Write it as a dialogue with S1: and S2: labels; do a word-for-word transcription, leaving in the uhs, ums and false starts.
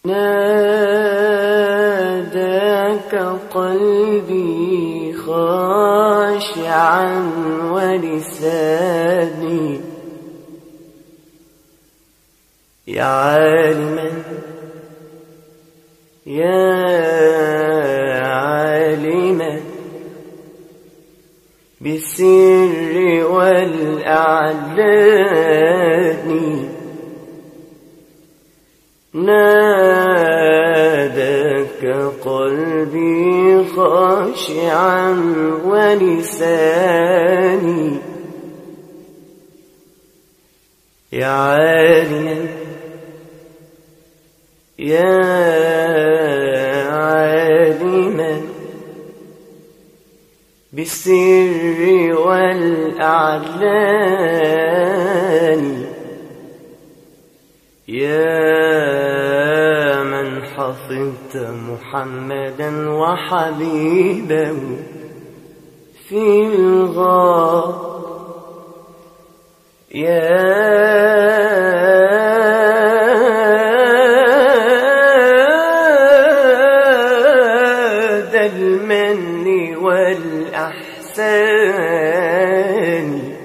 S1: ناداك قلبي خاشعا ولساني يا عالما يا عالما بالسر والأعلان ناداك قلبي خاشعا ولساني يا عالما يا عالما بالسر والأعلان يا من حفظت محمدا وحبيبه في الغار يا ذا المن والأحسان